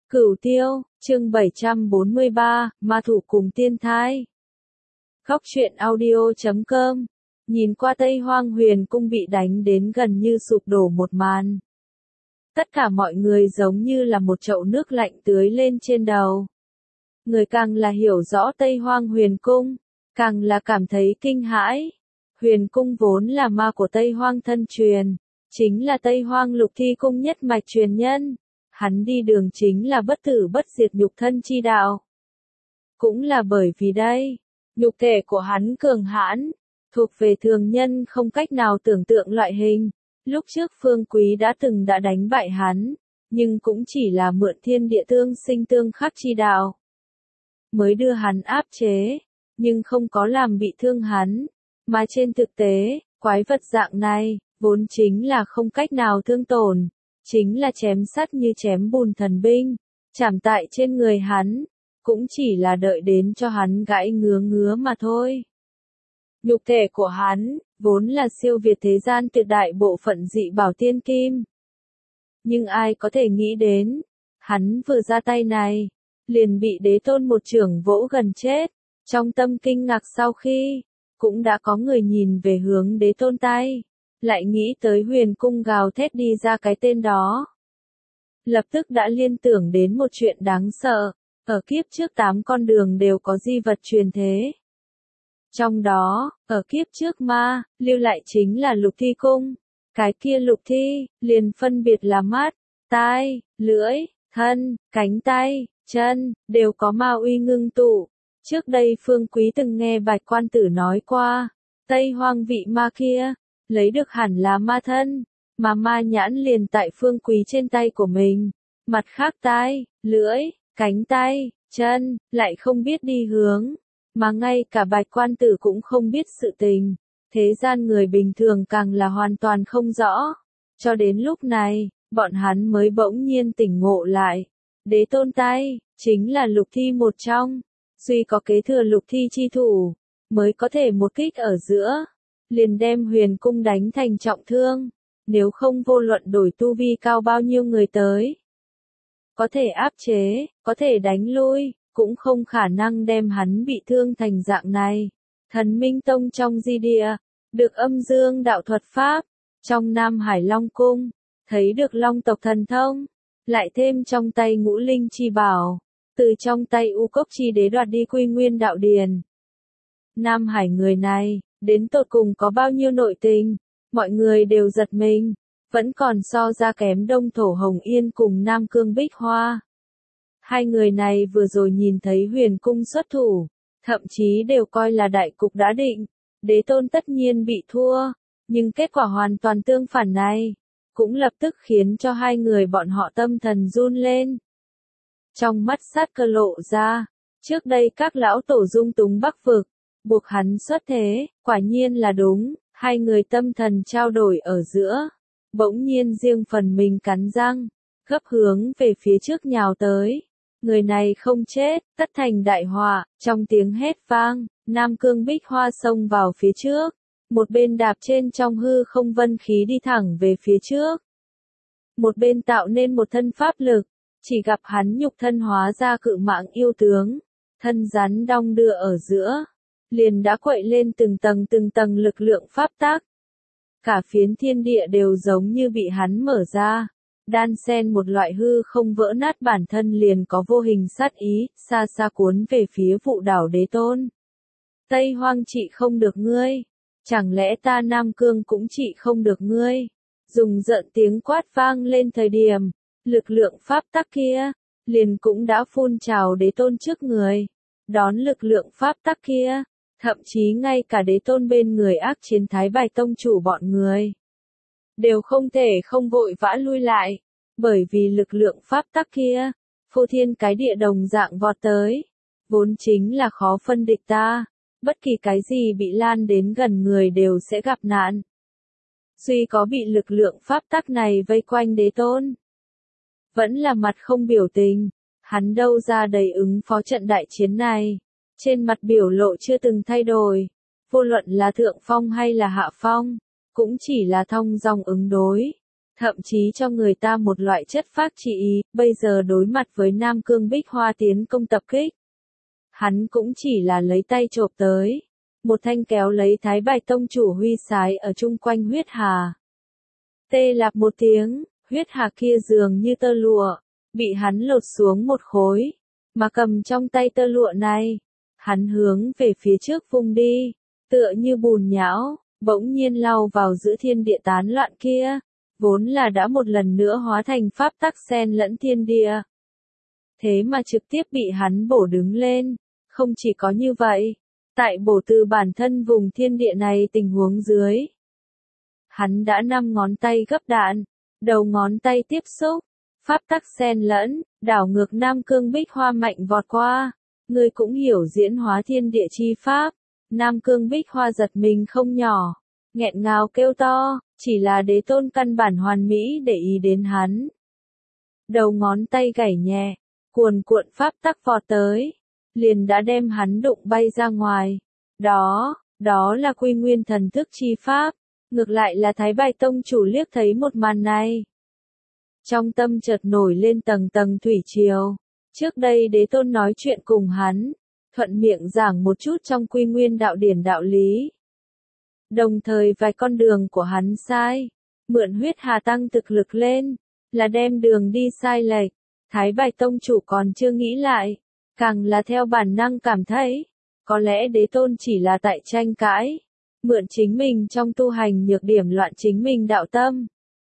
Cửu Tiêu, chương 743, Ma thủ cùng tiên thai. Khóc chuyện audio.com. Nhìn qua Tây Hoang Huyền Cung bị đánh đến gần như sụp đổ một màn. Tất cả mọi người giống như là một chậu nước lạnh tưới lên trên đầu. Người càng là hiểu rõ Tây Hoang Huyền Cung, càng là cảm thấy kinh hãi. Huyền Cung vốn là ma của Tây Hoang thân truyền, chính là Tây Hoang Lục Thi Cung nhất mạch truyền nhân. Hắn đi đường chính là bất tử bất diệt nhục thân chi đạo. Cũng là bởi vì đây, nhục thể của hắn cường hãn, thuộc về thường nhân không cách nào tưởng tượng loại hình. Lúc trước Phương Quý đã đánh bại hắn, nhưng cũng chỉ là mượn thiên địa tương sinh tương khắc chi đạo, mới đưa hắn áp chế, nhưng không có làm bị thương hắn. Mà trên thực tế, quái vật dạng này, vốn chính là không cách nào thương tổn. Chính là chém sắt như chém bùn thần binh, chạm tại trên người hắn, cũng chỉ là đợi đến cho hắn gãy ngứa mà thôi. Nhục thể của hắn, vốn là siêu việt thế gian tuyệt đại bộ phận dị bảo tiên kim. Nhưng ai có thể nghĩ đến, hắn vừa ra tay này, liền bị Đế Tôn một chưởng vỗ gần chết. Trong tâm kinh ngạc sau khi, cũng đã có người nhìn về hướng Đế Tôn tay. Lại nghĩ tới Huyền Cung gào thét đi ra cái tên đó. Lập tức đã liên tưởng đến một chuyện đáng sợ, ở kiếp trước 8 con đường đều có di vật truyền thế. Trong đó, ở kiếp trước ma, lưu lại chính là Lục Thi Cung. Cái kia Lục Thi, liền phân biệt là mắt, tai, lưỡi, thân, cánh tay, chân, đều có ma uy ngưng tụ. Trước đây Phương Quý từng nghe Bạch Quan Tử nói qua, Tây Hoang vị ma kia, lấy được hẳn là ma thân, mà ma nhãn liền tại Phương Quý trên tay của mình. Mặt khác tai, lưỡi, cánh tay, chân, lại không biết đi hướng, mà ngay cả Bạch Quan Tử cũng không biết sự tình. Thế gian người bình thường càng là hoàn toàn không rõ. Cho đến lúc này, bọn hắn mới bỗng nhiên tỉnh ngộ lại. Đế Tôn tay, chính là Lục Thi một trong. Duy có kế thừa Lục Thi chi thủ, mới có thể một kích ở giữa, liền đem Huyền Cung đánh thành trọng thương. Nếu không vô luận đổi tu vi cao bao nhiêu người tới, có thể áp chế, có thể đánh lui, cũng không khả năng đem hắn bị thương thành dạng này. Thần Minh Tông trong di địa, được âm dương đạo thuật pháp, trong Nam Hải Long Cung, thấy được Long tộc thần thông, lại thêm trong tay ngũ linh chi bảo, từ trong tay U Cốc chi đế đoạt đi Quy Nguyên đạo điền. Nam Hải người này, đến tột cùng có bao nhiêu nội tình, mọi người đều giật mình, vẫn còn so ra kém Đông Thổ Hồng Yên cùng Nam Cương Bích Hoa. Hai người này vừa rồi nhìn thấy Huyền Cung xuất thủ, thậm chí đều coi là đại cục đã định, Đế Tôn tất nhiên bị thua, nhưng kết quả hoàn toàn tương phản này, cũng lập tức khiến cho hai người bọn họ tâm thần run lên. Trong mắt sát cơ lộ ra, trước đây các lão tổ dung túng Bắc vực, buộc hắn xuất thế, quả nhiên là đúng. Hai người tâm thần trao đổi ở giữa, bỗng nhiên riêng phần mình cắn răng, gấp hướng về phía trước nhào tới. Người này không chết, tất thành đại họa. Trong tiếng hét vang, Nam Cương Bích Hoa xông vào phía trước, một bên đạp trên trong hư không vân khí đi thẳng về phía trước, một bên tạo nên một thân pháp lực. Chỉ gặp hắn nhục thân hóa ra cự mãng yêu tướng, thân rắn đong đưa ở giữa, liền đã quậy lên từng tầng lực lượng pháp tắc. Cả phiến thiên địa đều giống như bị hắn mở ra, đan xen một loại hư không vỡ nát, bản thân liền có vô hình sát ý, xa xa cuốn về phía Vụ Đảo Đế Tôn. Tây Hoang trị không được ngươi, chẳng lẽ ta Nam Cương cũng trị không được ngươi? Dùng giận tiếng quát vang lên thời điểm, lực lượng pháp tắc kia, liền cũng đã phun trào Đế Tôn trước người, đón lực lượng pháp tắc kia. Thậm chí ngay cả Đế Tôn bên người ác chiến Thái Bạch Tông chủ bọn người, đều không thể không vội vã lui lại, bởi vì lực lượng pháp tắc kia, phô thiên cái địa đồng dạng vọt tới, vốn chính là khó phân địch ta, bất kỳ cái gì bị lan đến gần người đều sẽ gặp nạn. Duy có bị lực lượng pháp tắc này vây quanh Đế Tôn, vẫn là mặt không biểu tình, hắn đâu ra đầy ứng phó trận đại chiến này. Trên mặt biểu lộ chưa từng thay đổi, vô luận là thượng phong hay là hạ phong, cũng chỉ là thong dong ứng đối. thậm chí cho người ta một loại chất phác chi ý, bây giờ đối mặt với Nam Cương Bích Hoa tiến công tập kích. Hắn cũng chỉ là lấy tay chộp tới, một thanh kéo lấy Thái Bạch Tông chủ huy sái ở chung quanh huyết hà. Tê lạp một tiếng, huyết hà kia dường như tơ lụa, bị hắn lột xuống một khối, mà cầm trong tay tơ lụa này, hắn hướng về phía trước vung đi, tựa như bùn nhão, bỗng nhiên lao vào giữa thiên địa tán loạn kia, vốn là đã một lần nữa hóa thành pháp tắc xen lẫn thiên địa. Thế mà trực tiếp bị hắn bổ đứng lên, không chỉ có như vậy, tại bổ từ bản thân vùng thiên địa này tình huống dưới. Hắn đã 5 ngón tay gấp đạn, đầu ngón tay tiếp xúc, pháp tắc xen lẫn, đảo ngược Nam Cương Bích Hoa mạnh vọt qua, người cũng hiểu diễn hóa thiên địa chi pháp. Nam Cương Bích Hoa giật mình không nhỏ, nghẹn ngào kêu to, chỉ là Đế Tôn căn bản hoàn mỹ để ý đến hắn. Đầu ngón tay gảy nhẹ, cuồn cuộn pháp tắc vọt tới, liền đã đem hắn đụng bay ra ngoài. Đó là Quy Nguyên thần thức chi pháp, ngược lại là Thái Bạch Tông chủ liếc thấy một màn này. Trong tâm chợt nổi lên tầng tầng thủy triều, trước đây Đế Tôn nói chuyện cùng hắn, thuận miệng giảng một chút trong Quy Nguyên đạo điển đạo lý. Đồng thời vài con đường của hắn sai, mượn huyết hà tăng thực lực lên, là đem đường đi sai lệch. Thái Bạch Tông chủ còn chưa nghĩ lại, càng là theo bản năng cảm thấy, có lẽ Đế Tôn chỉ là tại tranh cãi, mượn chính mình trong tu hành nhược điểm loạn chính mình đạo tâm.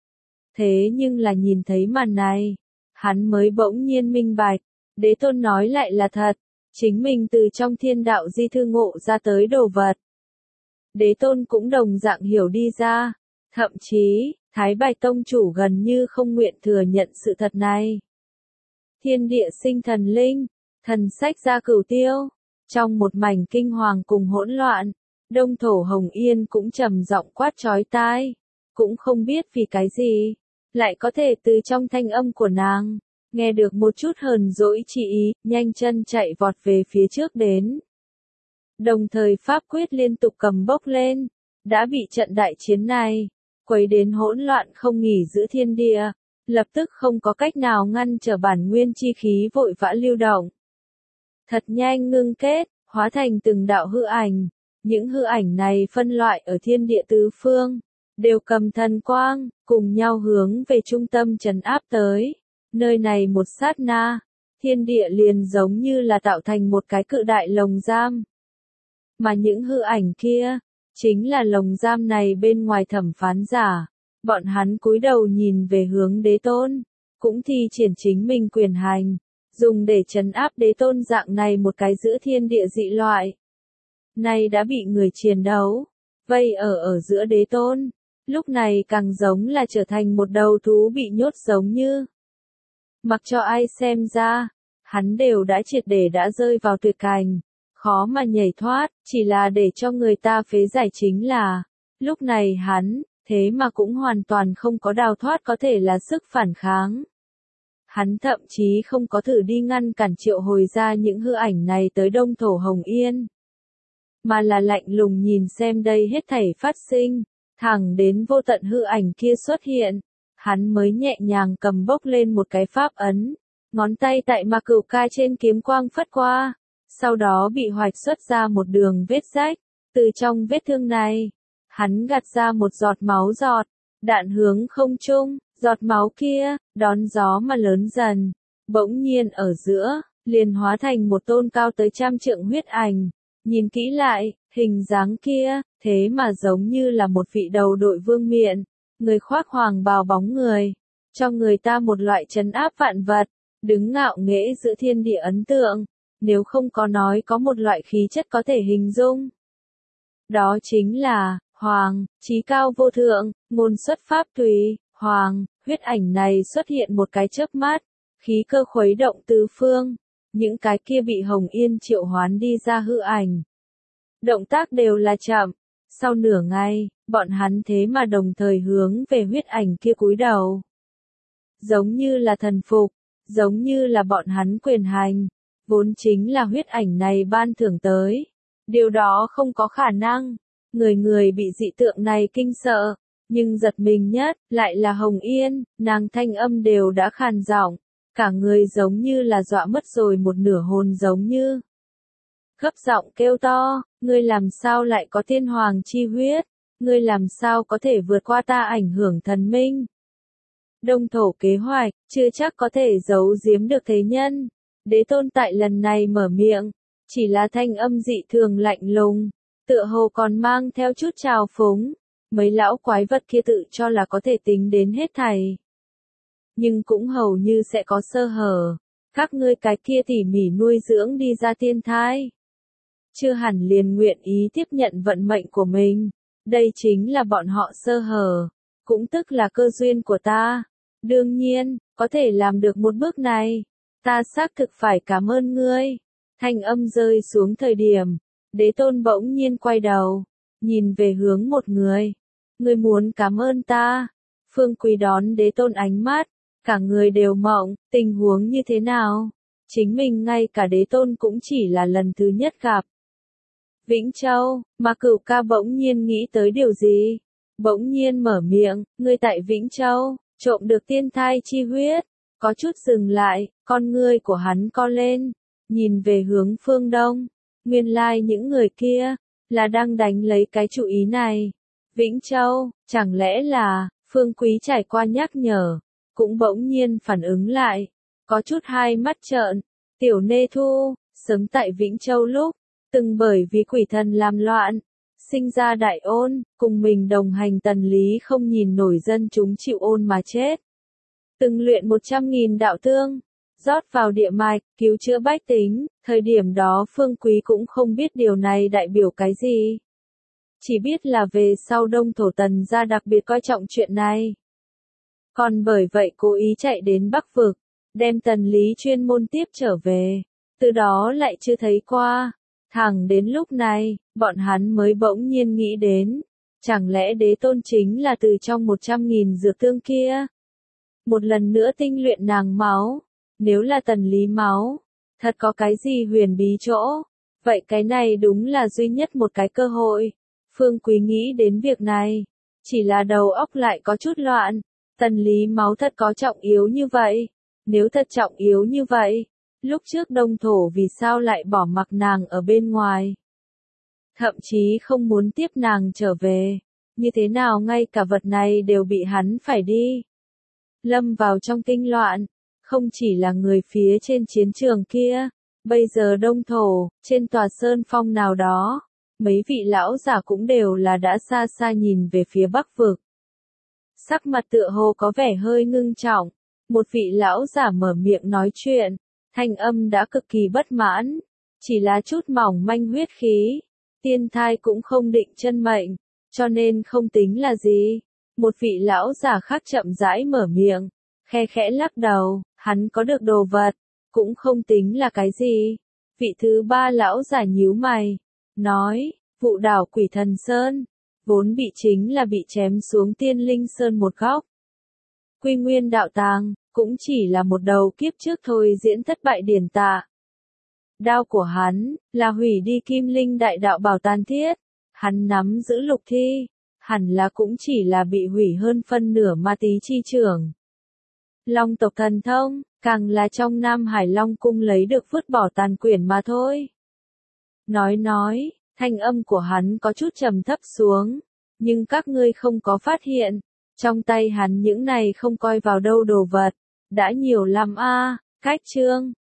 Thế nhưng là nhìn thấy màn này, hắn mới bỗng nhiên minh bạch, Đế Tôn nói lại là thật, chính mình từ trong thiên đạo di thư ngộ ra tới đồ vật. Đế Tôn cũng đồng dạng hiểu đi ra, thậm chí, Thái Bạch Tông chủ gần như không nguyện thừa nhận sự thật này. Thiên địa sinh thần linh, thần sách ra cửu tiêu, trong một mảnh kinh hoàng cùng hỗn loạn, Đông Thổ Hồng Yên cũng trầm giọng quát chói tai, cũng không biết vì cái gì, lại có thể từ trong thanh âm của nàng, nghe được một chút hờn dỗi chi ý, nhanh chân chạy vọt về phía trước đến. Đồng thời pháp quyết liên tục cầm bốc lên, đã bị trận đại chiến này, quấy đến hỗn loạn không nghỉ giữa thiên địa, lập tức không có cách nào ngăn trở bản nguyên chi khí vội vã lưu động. Thật nhanh ngưng kết, hóa thành từng đạo hư ảnh, những hư ảnh này phân loại ở thiên địa tứ phương, đều cầm thần quang, cùng nhau hướng về trung tâm trấn áp tới. Nơi này một sát na, thiên địa liền giống như là tạo thành một cái cự đại lồng giam. Mà những hư ảnh kia, chính là lồng giam này bên ngoài thẩm phán giả. Bọn hắn cúi đầu nhìn về hướng Đế Tôn, cũng thi triển chính mình quyền hành, dùng để trấn áp Đế Tôn dạng này một cái giữa thiên địa dị loại. Này đã bị người chiến đấu, vây ở giữa Đế Tôn, lúc này càng giống là trở thành một đầu thú bị nhốt giống như. Mặc cho ai xem ra, hắn đều đã triệt để đã rơi vào tuyệt cảnh, khó mà nhảy thoát, chỉ là để cho người ta phế giải chính là, lúc này hắn, thế mà cũng hoàn toàn không có đào thoát có thể là sức phản kháng. Hắn thậm chí không có thử đi ngăn cản triệu hồi ra những hư ảnh này tới Đông Thổ Hồng Yên, mà là lạnh lùng nhìn xem đây hết thảy phát sinh, thẳng đến vô tận hư ảnh kia xuất hiện, hắn mới nhẹ nhàng cầm bốc lên một cái pháp ấn, ngón tay tại Ma Cửu Ca trên kiếm quang phất qua, sau đó bị hoạch xuất ra một đường vết rách, từ trong vết thương này, hắn gạt ra một giọt máu giọt, đạn hướng không trung, giọt máu kia, đón gió mà lớn dần, bỗng nhiên ở giữa, liền hóa thành một tôn cao tới 100 trượng huyết ảnh. Nhìn kỹ lại, hình dáng kia, thế mà giống như là một vị đầu đội vương miện, người khoác hoàng bào bóng người, cho người ta một loại trấn áp vạn vật, đứng ngạo nghễ giữa thiên địa ấn tượng, nếu không có nói có một loại khí chất có thể hình dung. Đó chính là, Hoàng, chí cao vô thượng, ngôn xuất pháp tùy, Hoàng, huyết ảnh này xuất hiện một cái chớp mắt, khí cơ khuấy động tứ phương, những cái kia bị Hồng Yên triệu hoán đi ra hư ảnh. Động tác đều là chậm, sau nửa ngày, bọn hắn thế mà đồng thời hướng về huyết ảnh kia cúi đầu. Giống như là thần phục, giống như là bọn hắn quyền hành, vốn chính là huyết ảnh này ban thưởng tới. Điều đó không có khả năng, người bị dị tượng này kinh sợ, Nhưng giật mình nhất, lại là Hồng Yên, nàng thanh âm đều đã khàn giọng, cả người giống như là dọa mất rồi một nửa hồn giống như. Gấp giọng kêu to, ngươi làm sao lại có thiên hoàng chi huyết, ngươi làm sao có thể vượt qua ta ảnh hưởng thần minh. Đông thổ kế hoạch, chưa chắc có thể giấu giếm được thế nhân. Đế tôn tại lần này mở miệng, chỉ là thanh âm dị thường lạnh lùng, tựa hồ còn mang theo chút trào phúng. Mấy lão quái vật kia tự cho là có thể tính đến hết thảy. Nhưng cũng hầu như sẽ có sơ hở. Các ngươi cái kia tỉ mỉ nuôi dưỡng đi ra tiên thai. Chưa hẳn liền nguyện ý tiếp nhận vận mệnh của mình. Đây chính là bọn họ sơ hở. Cũng tức là cơ duyên của ta. Đương nhiên, có thể làm được một bước này. Ta xác thực phải cảm ơn ngươi. Thanh âm rơi xuống thời điểm. Đế tôn bỗng nhiên quay đầu. Nhìn về hướng một người. Ngươi muốn cảm ơn ta. Phương Quý đón đế tôn ánh mắt. Cả người đều mộng, tình huống như thế nào? Chính mình ngay cả đế tôn cũng chỉ là lần thứ nhất gặp. Vĩnh Châu, mà Cửu Ca bỗng nhiên nghĩ tới điều gì? Bỗng nhiên mở miệng, ngươi tại Vĩnh Châu, trộm được tiên thai chi huyết. Có chút dừng lại, con ngươi của hắn co lên, nhìn về hướng phương đông. Nguyên lai những người kia, là đang đánh lấy cái chủ ý này. Vĩnh Châu, chẳng lẽ là, Phương Quý trải qua nhắc nhở, cũng bỗng nhiên phản ứng lại, có chút hai mắt trợn. Tiểu Nê Thu, sớm tại Vĩnh Châu lúc, từng bởi vì quỷ thần làm loạn, sinh ra đại ôn, cùng mình đồng hành Tần Lý không nhìn nổi dân chúng chịu ôn mà chết. Từng luyện 100.000 đạo tương, rót vào địa mạch, cứu chữa bách tính, thời điểm đó Phương Quý cũng không biết điều này đại biểu cái gì. Chỉ biết là về sau Đông Thổ Tần gia đặc biệt coi trọng chuyện này. Còn bởi vậy cố ý chạy đến Bắc Vực, đem Tần Lý chuyên môn tiếp trở về, từ đó lại chưa thấy qua. Thẳng đến lúc này, bọn hắn mới bỗng nhiên nghĩ đến, chẳng lẽ đế tôn chính là từ trong 100.000 dược tương kia. Một lần nữa tinh luyện nàng máu, nếu là Tần Lý máu, thật có cái gì huyền bí chỗ, vậy cái này đúng là duy nhất một cái cơ hội. Phương Quý nghĩ đến việc này, chỉ là đầu óc lại có chút loạn. Tần Lý máu thật có trọng yếu như vậy? Nếu thật trọng yếu như vậy, lúc trước Đông Thổ vì sao lại bỏ mặc nàng ở bên ngoài? Thậm chí không muốn tiếp nàng trở về. Như thế nào ngay cả vật này đều bị hắn phải đi? Lâm vào trong kinh loạn, không chỉ là người phía trên chiến trường kia, bây giờ Đông Thổ, trên tòa sơn phong nào đó, mấy vị lão giả cũng đều là đã xa xa nhìn về phía Bắc Vực. Sắc mặt tựa hồ có vẻ hơi ngưng trọng, một vị lão giả mở miệng nói chuyện, thanh âm đã cực kỳ bất mãn, chỉ là chút mỏng manh huyết khí, tiên thai cũng không định chân mệnh, cho nên không tính là gì. Một vị lão giả khác chậm rãi mở miệng, khe khẽ lắc đầu, hắn có được đồ vật, cũng không tính là cái gì. Vị thứ ba lão giả nhíu mày, nói, vụ đảo Quỷ Thần Sơn, vốn bị chính là bị chém xuống Tiên Linh Sơn một góc. Quy Nguyên đạo tàng, cũng chỉ là một đầu kiếp trước thôi diễn thất bại điển tà. Đao của hắn, là hủy đi Kim Linh đại đạo bảo tàn thiết, hắn nắm giữ lục thi, hẳn là cũng chỉ là bị hủy hơn phân nửa ma tí chi trưởng. Long tộc thần thông, càng là trong Nam Hải Long cung lấy được vứt bỏ tàn quyển mà thôi. Nói, thanh âm của hắn có chút trầm thấp xuống, nhưng các ngươi không có phát hiện, trong tay hắn những này không coi vào đâu đồ vật, đã nhiều lắm a. Cách chương